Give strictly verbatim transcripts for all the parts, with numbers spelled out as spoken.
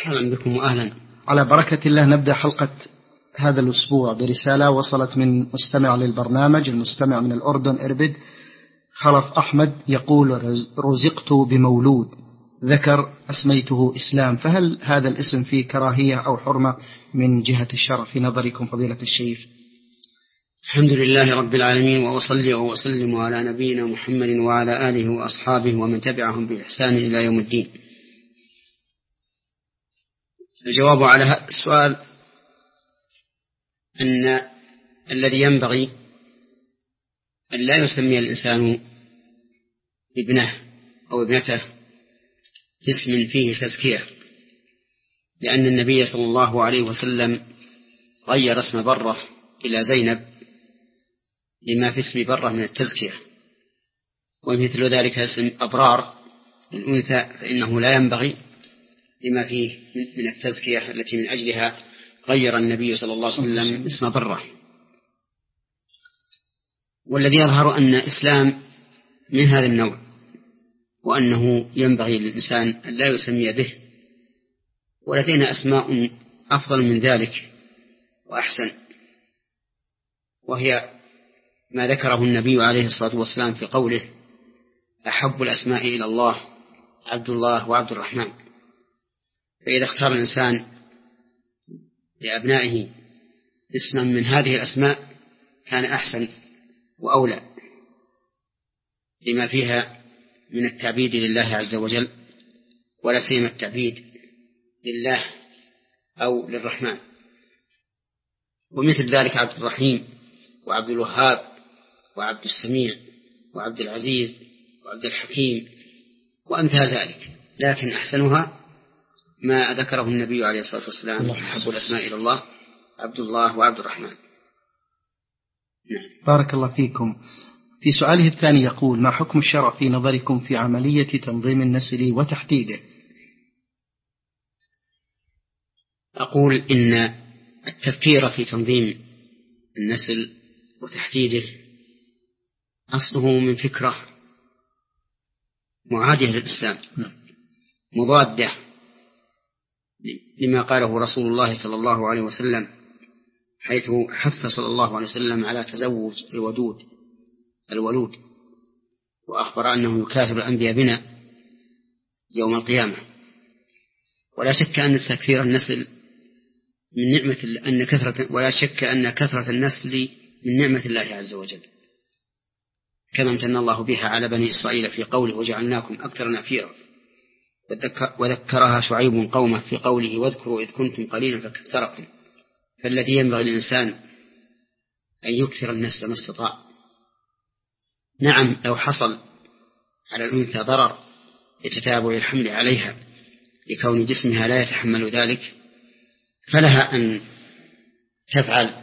أهلا بكم وأهلا. على بركة الله نبدأ حلقة هذا الأسبوع برسالة وصلت من مستمع للبرنامج، المستمع من الأردن إربد خلف أحمد، يقول: رزقت بمولود ذكر أسميته إسلام، فهل هذا الاسم فيه كراهية أو حرمة من جهة الشرع في نظركم فضيلة الشيخ؟ الحمد لله رب العالمين، وأصلي وأسلم على نبينا محمد وعلى آله وأصحابه ومن تبعهم بإحسان إلى يوم الدين. الجواب على هذا السؤال أن الذي ينبغي أن لا يسمي الإنسان ابنه أو ابنته اسم فيه تزكية، لأن النبي صلى الله عليه وسلم غير اسم برة إلى زينب لما في اسم برة من التزكية، ومثل ذلك اسم أبرار الأنثى فإنه لا ينبغي لما فيه من التزكية التي من أجلها غير النبي صلى الله عليه وسلم اسم برة. والذي يظهر أن إسلام من هذا النوع، وأنه ينبغي للإنسان أن لا يسمي به، ولدينا أسماء أفضل من ذلك وأحسن، وهي ما ذكره النبي عليه الصلاة والسلام في قوله: أحب الأسماء إلى الله عبد الله وعبد الرحمن. فإذا اختار الإنسان لأبنائه اسما من هذه الأسماء كان أحسن وأولى لما فيها من التعبيد لله عز وجل، ولا سيما التعبيد لله أو للرحمن. ومثل ذلك عبد الرحيم وعبد الوهاب وعبد السميع وعبد العزيز وعبد الحكيم وأمثال ذلك، لكن أحسنها ما ذكره النبي عليه الصلاة والسلام: أحب الأسماء إلى الله عبد الله وعبد الرحمن. نعم. بارك الله فيكم. في سؤاله الثاني يقول: ما حكم الشرع في نظركم في عملية تنظيم النسل وتحديده؟ أقول إن التفكير في تنظيم النسل وتحديده أصله من فكرة معادية للإسلام، مضادة لما قاله رسول الله صلى الله عليه وسلم، حيث حث صلى الله عليه وسلم على تزوج الودود الولود، وأخبر أنه يكاثر الأنبياء بنا يوم القيامة. ولا شك أن تكثير النسل من نعمة أن كثرة ولا شك أن كثرة النسل من نعمة الله عز وجل، كما امتن الله بها على بني إسرائيل في قوله: وجعلناكم أكثر نفيرا. وذكرها شعيب قومه في قوله: واذكروا إذ كنتم قليلا فكثركم. فالذي ينبغي للإنسان أن يكثر النسل ما استطاع. نعم، لو حصل على الأنثى ضرر بتتابع الحمل عليها لكون جسمها لا يتحمل ذلك، فلها أن تفعل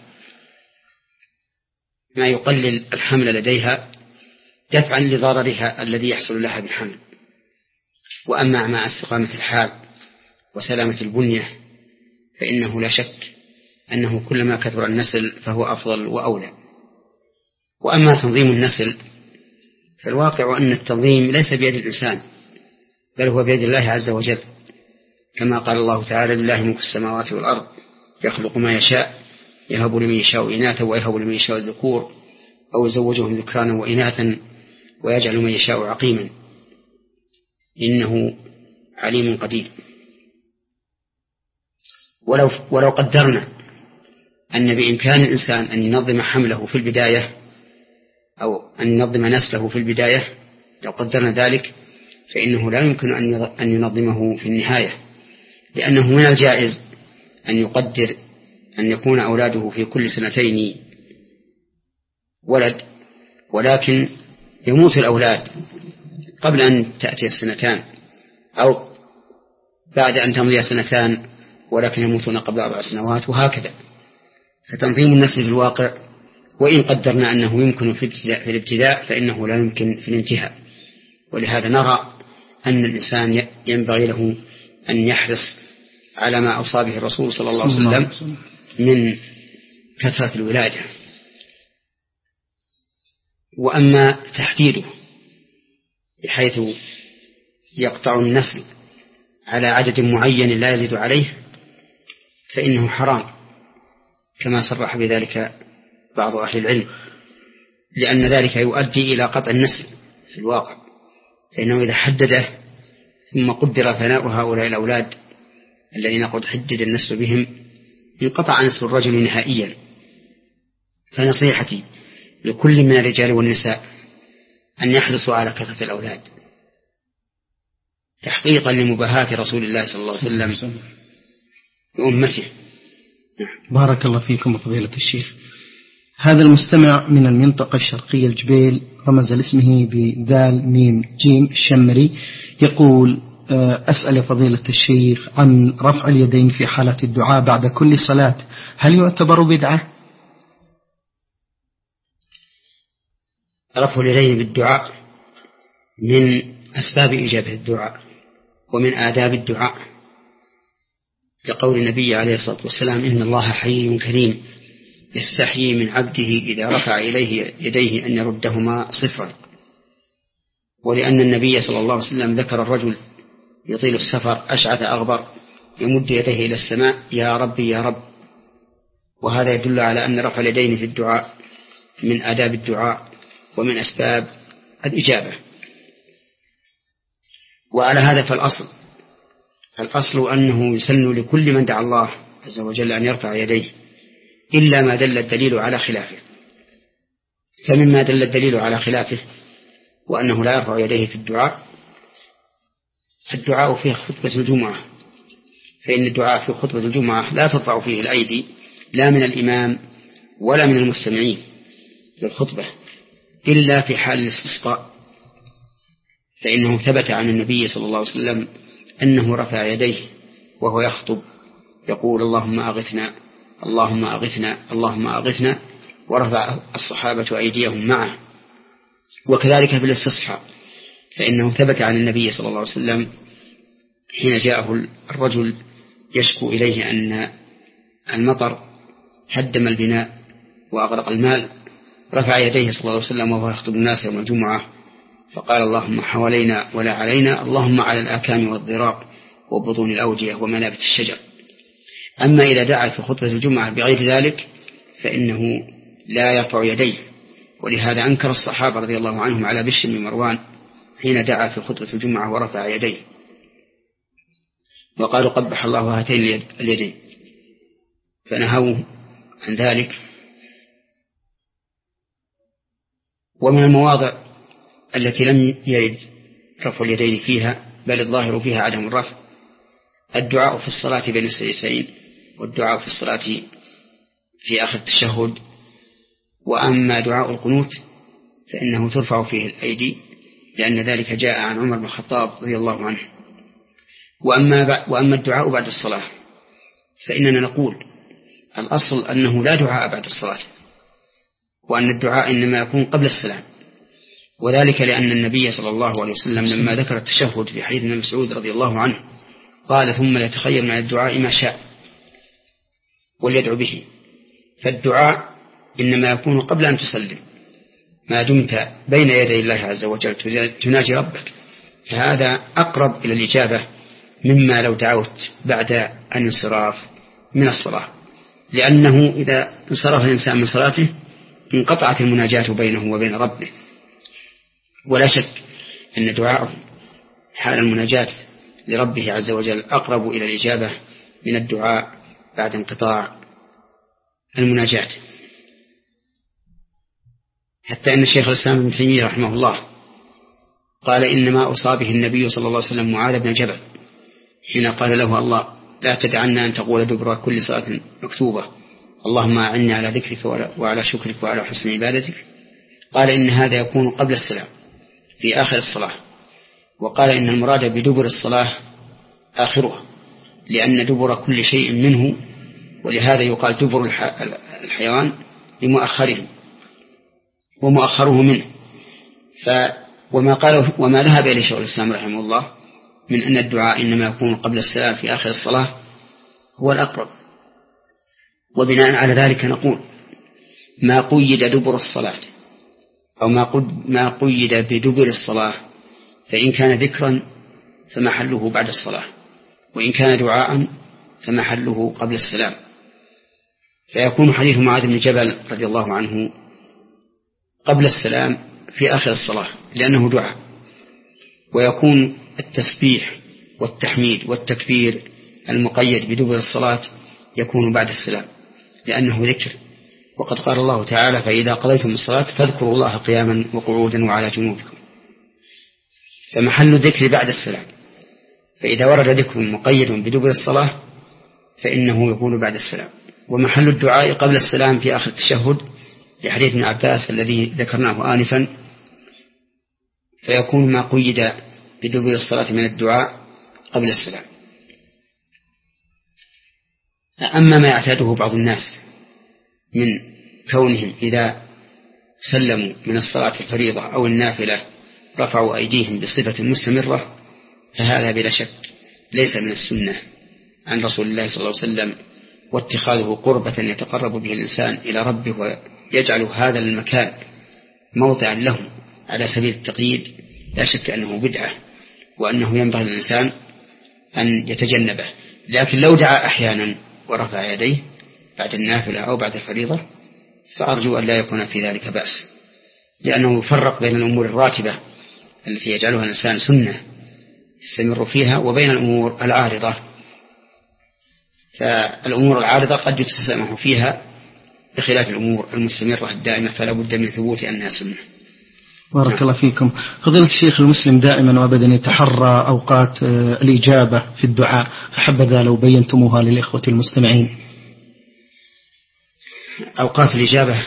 ما يقلل الحمل لديها دفعا لضررها الذي يحصل لها بالحمل. وأما مع استقامة الحال وسلامة البنية فإنه لا شك أنه كلما كثر النسل فهو أفضل وأولى. وأما تنظيم النسل فالواقع أن التنظيم ليس بيد الإنسان، بل هو بيد الله عز وجل، كما قال الله تعالى: لله ملك السماوات والأرض يخلق ما يشاء يهب لمن يشاء إناثا ويهب لمن يشاء الذكور أو يزوجهم ذكرانا وإناثا ويجعل من يشاء عقيما إنه عليم قدير. ولو, ولو قدرنا أن بإمكان الإنسان أن ينظم حمله في البداية أو أن ينظم نسله في البداية، لو قدرنا ذلك فإنه لا يمكن أن ينظمه في النهاية، لأنه من الجائز أن يقدر أن يكون أولاده في كل سنتين ولد، ولكن يموت الأولاد قبل أن تأتي السنتان، أو بعد أن تمضي سنتان ولكن يموتون قبل أربع سنوات، وهكذا. فتنظيم النسل في الواقع وإن قدرنا أنه يمكن في الابتداء فإنه لا يمكن في الانتهاء. ولهذا نرى أن الإنسان ينبغي له أن يحرص على ما أوصى به الرسول صلى الله عليه وسلم من كثرة الولادة. وأما تحديده بحيث يقطع النسل على عدد معين لا يزيد عليه فإنه حرام، كما صرح بذلك بعض أهل العلم، لأن ذلك يؤدي إلى قطع النسل في الواقع، فإنه إذا حدده ثم قدر فناء هؤلاء الأولاد الذين قد حدد النسل بهم انقطع نسل الرجل نهائيا. فنصيحتي لكل من الرجال والنساء أن يحرصوا على كثرة الأولاد تحقيقا لمباهاة رسول الله صلى الله عليه وسلم وأمته. بارك الله فيكم فضيلة الشيخ. هذا المستمع من المنطقة الشرقية الجبيل رمز لاسمه بذال ميم جيم الشمري، يقول: أسأل يا فضيلة الشيخ عن رفع اليدين في حالة الدعاء بعد كل صلاة، هل يعتبر بدعة؟ رفع اليدين بالدعاء من أسباب إجابة الدعاء ومن آداب الدعاء، لقول النبي عليه الصلاة والسلام: إن الله حي كريم يستحيي من عبده إذا رفع إليه يديه أن يردهما صفرا. ولأن النبي صلى الله عليه وسلم ذكر الرجل يطيل السفر أشعث أغبر يمد يديه إلى السماء: يا ربي يا رب. وهذا يدل على أن رفع اليدين في الدعاء من آداب الدعاء ومن أسباب الإجابة. وعلى هذا فالأصل فالأصل أنه يسن لكل من دعا الله عز وجل أن يرفع يديه، إلا ما دل الدليل على خلافه. فمما دل الدليل على خلافه وأنه لا يرفع يديه في الدعاء الدعاء في خطبة الجمعة، فإن الدعاء في خطبة الجمعة لا ترفع فيه الأيدي لا من الإمام ولا من المستمعين للخطبة إلا في حال الاستسقاء، فإنه ثبت عن النبي صلى الله عليه وسلم أنه رفع يديه وهو يخطب يقول: اللهم أغثنا اللهم أغثنا اللهم أغثنا، ورفع الصحابة أيديهم معه. وكذلك في الاستصحاء، فإنه ثبت عن النبي صلى الله عليه وسلم حين جاءه الرجل يشكو إليه أن المطر هدم البناء وأغرق المال، رفع يديه صلى الله عليه وسلم وهو يخطب الناس يوم الجمعة فقال: اللهم حوالينا ولا علينا، اللهم على الآكام والضراب وبطون الأودية ومنابت الشجر. أما إذا دعا في خطبة الجمعة بغير ذلك فإنه لا يرفع يديه. ولهذا أنكر الصحابة رضي الله عنهم على بشر بن مروان حين دعا في خطبة الجمعة ورفع يديه، وقالوا: قبح الله هاتين اليدين، فنهوه عن ذلك. ومن المواضع التي لم يرد رفع اليدين فيها بل الظاهر فيها عدم الرفع الدعاء في الصلاة بين السجدتين، والدعاء في الصلاة في آخر التشهد. وأما دعاء القنوت فإنه ترفع فيه الأيدي، لأن ذلك جاء عن عمر بن الخطاب رضي الله عنه. وأما, وأما الدعاء بعد الصلاة فإننا نقول الأصل أنه لا دعاء بعد الصلاة، وأن الدعاء إنما يكون قبل السلام، وذلك لأن النبي صلى الله عليه وسلم لما ذكر التشهد في حديث ابن مسعود رضي الله عنه قال: ثم يتخير من الدعاء ما شاء وليدعو به. فالدعاء إنما يكون قبل أن تسلم ما دمت بين يدي الله عز وجل تناجي ربك، فهذا أقرب إلى الإجابة مما لو دعوت بعد الانصراف من الصلاة، لأنه إذا انصرف الإنسان من صلاته انقطعت المناجاة بينه وبين ربه. ولا شك أن دعاءه حال المناجاة لربه عز وجل أقرب إلى الإجابة من الدعاء بعد انقطاع المناجاة. حتى أن الشيخ الإسلام ابن تيمية رحمه الله قال: إنما أصاب به النبي صلى الله عليه وسلم معاذ بن جبل حين قال له الله: لا تدعنا أن تقول دبر كل صلاة مكتوبة اللهم أعني على ذكرك وعلى شكرك وعلى حسن عبادتك. قال: إن هذا يكون قبل السلام في آخر الصلاة. وقال: إن المراد بدبر الصلاة آخرها، لأن دبر كل شيء منه، ولهذا يقال دبر الحيوان لمؤخره ومؤخره منه. ف وما قال وما ذهب إليه شيخ الإسلام رحمه الله من أن الدعاء إنما يكون قبل السلام في آخر الصلاة هو الأقرب. وبناء على ذلك نقول: ما قيد دبر الصلاة أو ما قيد بدبر الصلاة فإن كان ذكرا فمحله بعد الصلاة، وإن كان دعاء فمحله قبل السلام. فيكون حديث معاذ بن جبل رضي الله عنه قبل السلام في آخر الصلاة لأنه دعاء، ويكون التسبيح والتحميد والتكبير المقيد بدبر الصلاة يكون بعد السلام لأنه ذكر، وقد قال الله تعالى: فإذا قضيتم الصلاة فاذكروا الله قياما وقعودا وعلى جنوبكم. فمحل الذكر بعد السلام، فإذا ورد ذكر مقيد بدبر الصلاة فإنه يكون بعد السلام. ومحل الدعاء قبل السلام في آخر التشهد لحديث ابن عباس الذي ذكرناه آنفا، فيكون ما قيد بدبر الصلاة من الدعاء قبل السلام. أما ما يعتاده بعض الناس من كونهم إذا سلموا من الصلاة الفريضة أو النافلة رفعوا أيديهم بصفة مستمرة، فهذا بلا شك ليس من السنة عن رسول الله صلى الله عليه وسلم، واتخاذه قربة يتقرب به الإنسان إلى ربه ويجعل هذا المكان موضعا له على سبيل التقييد لا شك أنه بدعة، وأنه ينبغي للإنسان أن يتجنبه. لكن لو دعا أحيانا ورفع يديه بعد النافلة أو بعد الفريضة فأرجو أن لا يكون في ذلك بأس، لأنه يفرق بين الأمور الراتبة التي يجعلها الإنسان سنة يستمر فيها وبين الأمور العارضة. فالأمور العارضة قد يتسامح فيها بخلاف الأمور المستمرة الدائمة، فلا بد من ثبوت أنها سنة. بارك نعم. الله فيكم. فضيلة الشيخ، المسلم دائما وابدا يتحرى أوقات الإجابة في الدعاء، فحبذا لو بينتموها للإخوة المستمعين. أوقات الإجابة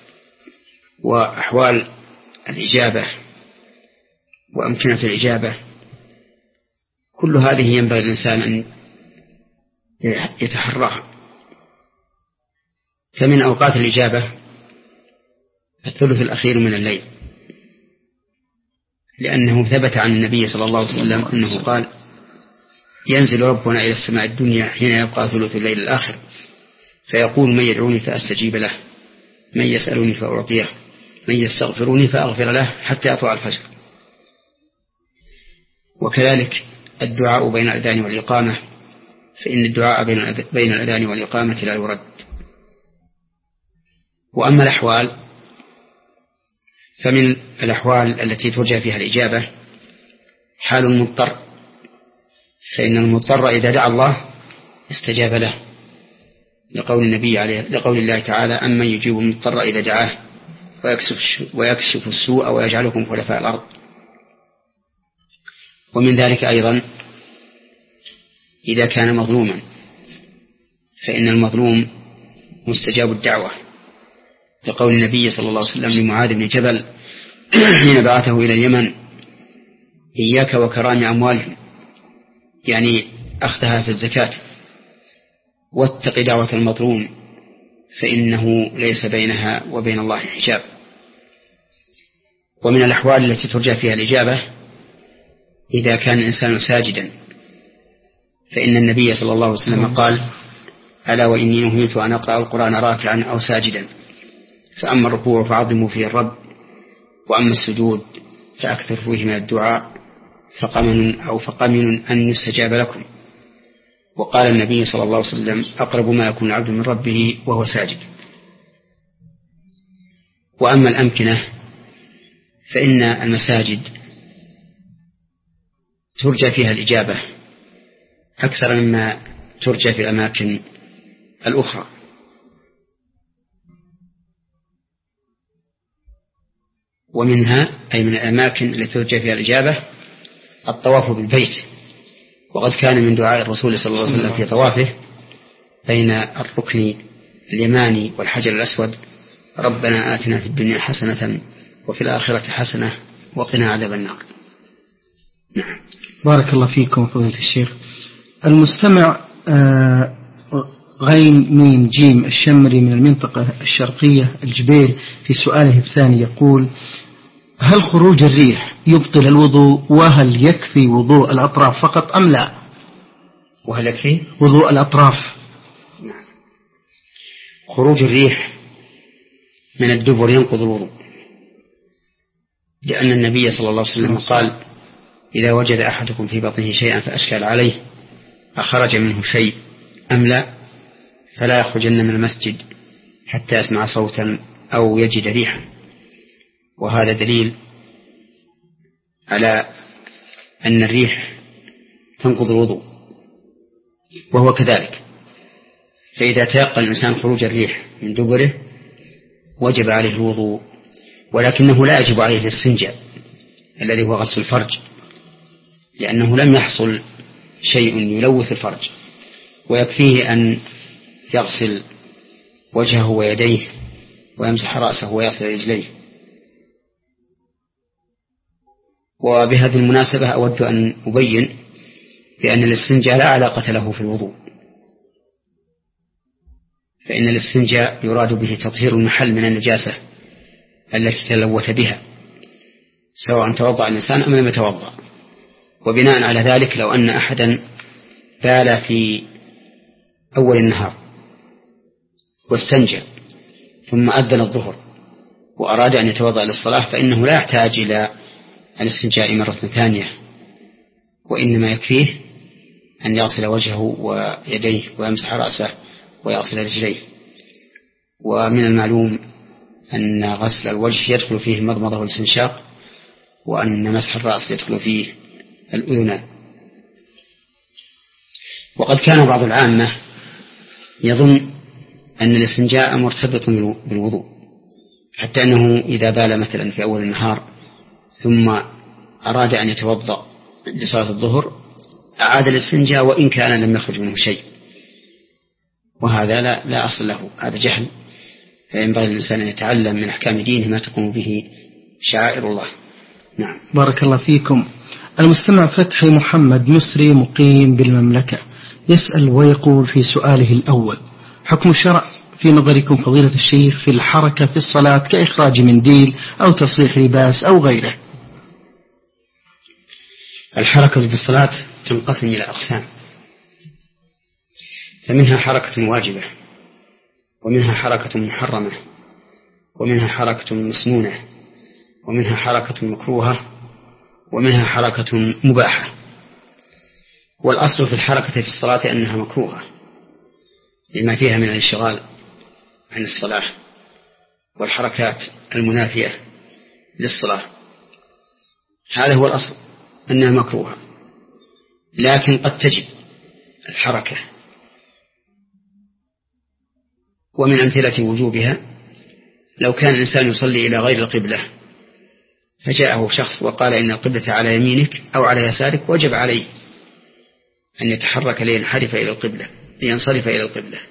وأحوال الإجابة وأمكنة الإجابة كل هذه ينبغي الإنسان أن يتحراها. فمن أوقات الإجابة الثلث الأخير من الليل، لأنه ثبت عن النبي صلى الله عليه وسلم أنه قال: ينزل ربنا إلى السماء الدنيا حين يبقى ثلث الليل الآخر فيقول: من يدعوني فأستجيب له، من يسألني فأعطيه، من يستغفرني فأغفر له، حتى يطلع الفجر. وكذلك الدعاء بين الأذان والإقامة، فإن الدعاء بين الأذان والإقامة لا يرد. وأما الأحوال فمن الأحوال التي ترجى فيها الإجابة حال المضطر، فإن المضطر إذا دعا الله استجاب له، لقول النبي عليه لقول الله تعالى: أمن يجيب المضطر إذا دعاه ويكشف, ويكشف السوء ويجعلكم خلفاء الأرض. ومن ذلك أيضا إذا كان مظلوما، فإن المظلوم مستجاب الدعوة، لقول النبي صلى الله عليه وسلم لمعاذ بن جبل حين بعثه إلى اليمن: إياك وكرام أموالهم، يعني أخذها في الزكاة، واتق دعوة المظلوم فإنه ليس بينها وبين الله حجاب. ومن الأحوال التي ترجى فيها الإجابة إذا كان الإنسان ساجدا، فإن النبي صلى الله عليه وسلم قال: ألا وإني نهيت أن أقرأ القرآن راكعا أو ساجدا، فأما الركوع فعظموا فيه الرب، وأما السجود فأكثر فيه من الدعاء، فقمن أو فقمن أن يستجاب لكم. وقال النبي صلى الله عليه وسلم: أقرب ما يكون العبد من ربه وهو ساجد. وأما الأمكنة فإن المساجد ترجى فيها الإجابة أكثر مما ترجى في الأماكن الأخرى. ومنها أي من الأماكن التي ترجى فيها الإجابة الطواف بالبيت، وقد كان من دعاء الرسول صلى الله عليه وسلم في طوافه بين الركن اليماني والحجر الأسود: ربنا آتنا في الدنيا حسنة وفي الآخرة حسنة وقنا عذاب النار. نعم. بارك الله فيكم فضيلة الشيخ. المستمع آه غين ميم جيم الشمري من المنطقة الشرقية الجبيل في سؤاله الثاني يقول: هل خروج الريح يبطل الوضوء، وهل يكفي وضوء الأطراف فقط أم لا؟ وهل يكفي وضوء الأطراف؟ نعم. خروج الريح من الدبر ينقض الوضوء، لأن النبي صلى الله عليه وسلم قال: إذا وجد أحدكم في بطنه شيئا فأشكل عليه أخرج منه شيء أم لا، فلا يخرجن من المسجد حتى يسمع صوتا أو يجد ريحا. وهذا دليل على أن الريح تنقض الوضوء، وهو كذلك. فإذا تيقن الإنسان خروج الريح من دبره وجب عليه الوضوء، ولكنه لا يجب عليه الاستنجاء الذي هو غسل الفرج، لأنه لم يحصل شيء يلوث الفرج، ويكفيه أن يغسل وجهه ويديه ويمسح رأسه ويغسل رجليه. وبهذه المناسبة أود أن أبين بأن الاستنجاء لا علاقة له في الوضوء، فإن الاستنجاء يراد به تطهير المحل من النجاسة التي تلوث بها، سواء توضأ الإنسان أم لم يتوضأ. وبناء على ذلك لو أن أحدا بال في أول النهار واستنجى ثم أذن الظهر وأراد أن يتوضأ للصلاة، فإنه لا يحتاج إلى الاستنجاء مرة ثانية، وإنما يكفيه أن يغسل وجهه ويديه ويمسح رأسه ويغسل رجليه. ومن المعلوم أن غسل الوجه يدخل فيه المضمضة والاستنشاق، وأن مسح الرأس يدخل فيه الأذنان. وقد كان بعض العامة يظن أن الاستنجاء مرتبط بالوضوء، حتى أنه إذا بال مثلا في أول النهار ثم أراد أن يتوضأ لصلاة الظهر أعاد الاستنجاء وإن كان لم يخرج منه شيء، وهذا لا, لا أصل له، هذا جهل. فينبغي الإنسان أن يتعلم من أحكام دينه ما تقوم به شعائر الله. نعم. بارك الله فيكم. المستمع فتحي محمد مصري مقيم بالمملكة يسأل ويقول في سؤاله الأول: حكم الشرع في نظركم فضيلة الشيخ في الحركة في الصلاة كإخراج منديل أو تصريح لباس أو غيره؟ الحركة في الصلاة تنقسم إلى أقسام، فمنها حركة واجبة، ومنها حركة محرمة، ومنها حركة مسنونة، ومنها حركة مكروهة، ومنها حركة مباحة. والأصل في الحركة في الصلاة أنها مكروهة لما فيها من الانشغال عن الصلاة والحركات المنافية للصلاة، هذا هو الأصل أنها مكروهة. لكن قد تجب الحركة، ومن أمثلة وجوبها لو كان الإنسان يصلي إلى غير القبلة فجاءه شخص وقال إن القبلة على يمينك أو على يسارك، وجب عليه أن يتحرك لينحرف إلى القبلة لينصرف إلى القبلة.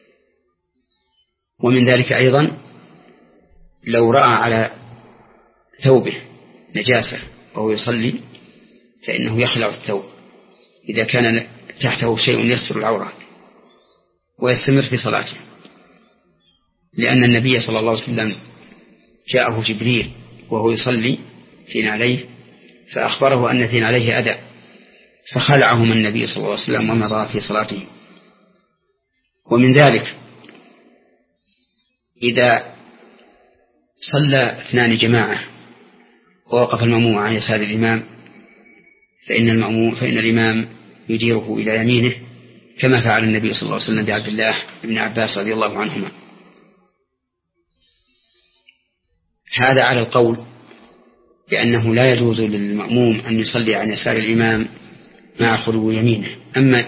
ومن ذلك أيضا لو رأى على ثوبه نجاسة وهو يصلي فإنه يخلع الثوب إذا كان تحته شيء يستر العورة ويستمر في صلاته، لأن النبي صلى الله عليه وسلم جاءه جبريل وهو يصلي في نعليه فأخبره أن في نعليه أذى، فخلعهما النبي صلى الله عليه وسلم ومضى في صلاته. ومن ذلك إذا صلى اثنان جماعة ووقف المأموم عن يسار الإمام فإن المأموم فإن الإمام يديره إلى يمينه، كما فعل النبي صلى الله عليه وسلم بعبد الله بن عباس رضي الله عنهما. هذا على القول بأنه لا يجوز للمأموم أن يصلي عن يسار الإمام مع خلو يمينه. أما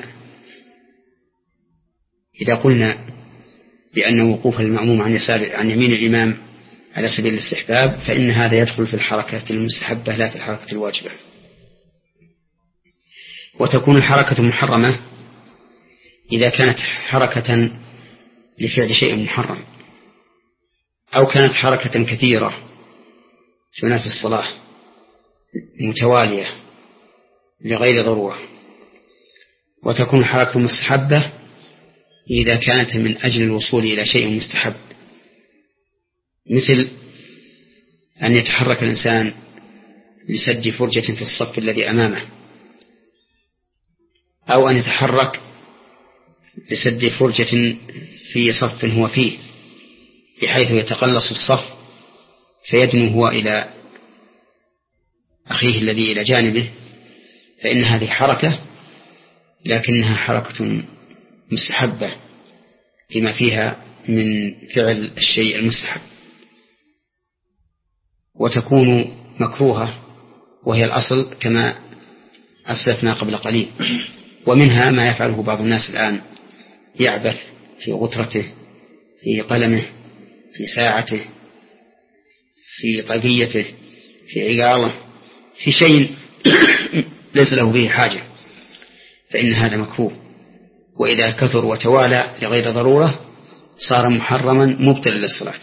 إذا قلنا بأن وقوف المأموم عن يسار عن يمين الإمام على سبيل الاستحباب فإن هذا يدخل في الحركة المستحبة لا في الحركة الواجبة. وتكون الحركة محرمة إذا كانت حركة لفعل شيء محرم، أو كانت حركة كثيرة تنافي الصلاة متوالية لغير ضرورة. وتكون الحركة مستحبة إذا كانت من أجل الوصول إلى شيء مستحب، مثل أن يتحرك الإنسان لسد فرجة في الصف الذي أمامه، أو أن يتحرك لسد فرجة في صف هو فيه بحيث يتقلص الصف فيدنو هو إلى أخيه الذي إلى جانبه، فإن هذه حركة لكنها حركة مستحبة لما فيها من فعل الشيء المستحب، وتكون مكروهة وهي الأصل كما أسلفنا قبل قليل. ومنها ما يفعله بعض الناس الآن، يعبث في غترته، في قلمه، في ساعته، في طاقيته، في عياله، في شيء ليس له به حاجة، فإن هذا مكروه، وإذا كثر وتوالى لغير ضرورة صار محرما مبطلا للصلاة.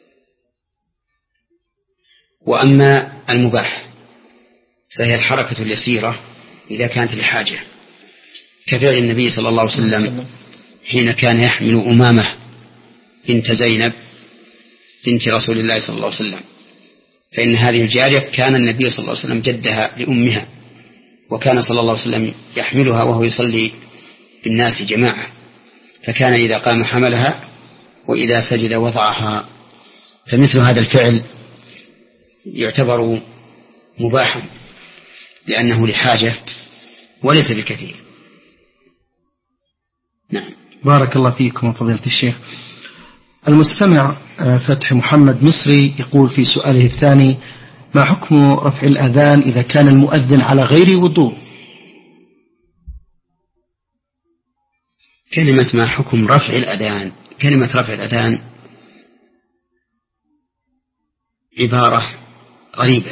وأما المباح فهي الحركة اليسيرة إذا كانت لحاجة، كفعل النبي صلى الله عليه وسلم حين كان يحمل أمامة بنت زينب بنت رسول الله صلى الله عليه وسلم، فإن هذه الجارية كان النبي صلى الله عليه وسلم جدها لأمها، وكان صلى الله عليه وسلم يحملها وهو يصلي بالناس جماعة، فكان إذا قام حملها وإذا سجد وضعها. فمثل هذا الفعل يعتبر مباحا لأنه لحاجة وليس بالكثير. نعم. بارك الله فيكم فضيلة الشيخ. المستمع فتح محمد مصري يقول في سؤاله الثاني: ما حكم رفع الأذان إذا كان المؤذن على غير وضوء؟ كلمة ما حكم رفع الأذان، كلمة رفع الأذان عبارة غريبة،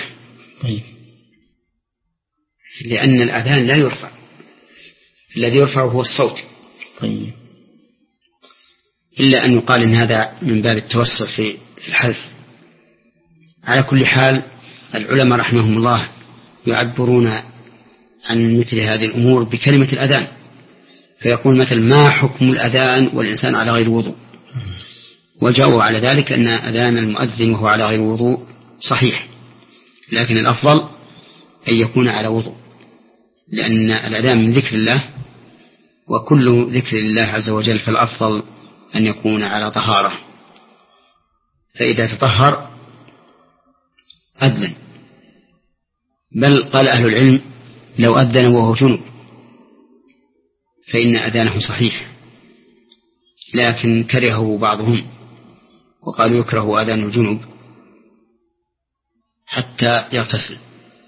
لأن الأذان لا يرفع، الذي يرفع هو الصوت، طيب. إلا أن يقال إن هذا من باب التوسع في الحذف. على كل حال العلماء رحمهم الله يعبرون عن مثل هذه الأمور بكلمة الأذان، فيقول مثل ما حكم الأذان والإنسان على غير وضوء، وجاءوا على ذلك أن أذان المؤذن وهو على غير وضوء صحيح، لكن الأفضل أن يكون على وضوء، لأن الأذان من ذكر الله، وكل ذكر الله عز وجل فالأفضل أن يكون على طهارة، فإذا تطهر أذن. بل قال أهل العلم لو أذن وهو جنب فإن أذانه صحيح، لكن كرهه بعضهم وقالوا يكره أذان الجنب حتى يغتسل.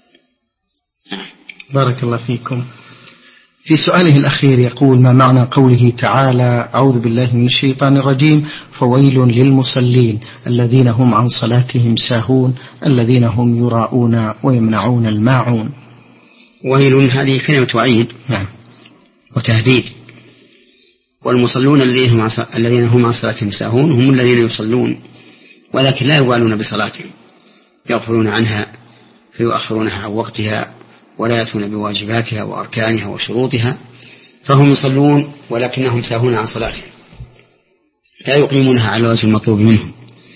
بارك الله فيكم. في سؤاله الأخير يقول: ما معنى قوله تعالى: أعوذ بالله من الشيطان الرجيم، فويل للمصلين الذين هم عن صلاتهم ساهون الذين هم يراءون ويمنعون الماعون؟ ويل هذه كلمة وعيد نعم وتهديد، والمصلون الذين هم عن صلاتهم ساهون هم الذين يصلون ولكن لا يبالون بصلاتهم، يغفلون عنها فيؤخرونها عن وقتها ولا يأتون بواجباتها وأركانها وشروطها، فهم يصلون ولكنهم ساهون عن صلاتهم، لا يقيمونها على الوجه المطلوب منهم.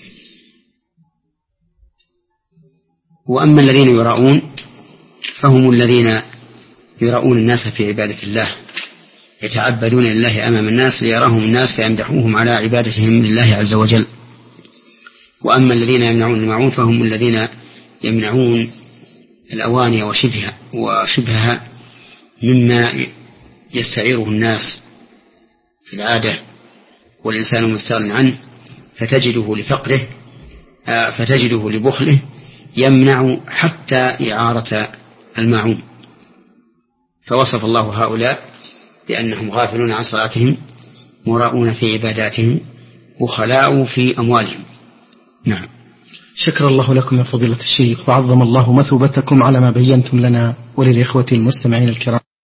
وأما الذين يراءون فهم الذين يراءون الناس في عبادة الله، يتعبدون لله أمام الناس ليراهم الناس فيمدحوهم على عبادتهم لله عز وجل. وأما الذين يمنعون الماعون فهم الذين يمنعون الأواني وشبهها, وشبهها مما يستعيره الناس في العادة والإنسان مستغن عنه، فتجده لفقره فتجده لبخله يمنع حتى إعارة الماعون. فوصف الله هؤلاء بأنهم غافلون عن صلاتهم مراؤون في عباداتهم وخلاء في أموالهم. نعم. شكر الله لكم يا فضيلة الشيخ، وعظم الله مثوبتكم على ما بينتم لنا وللإخوة المستمعين الكرام.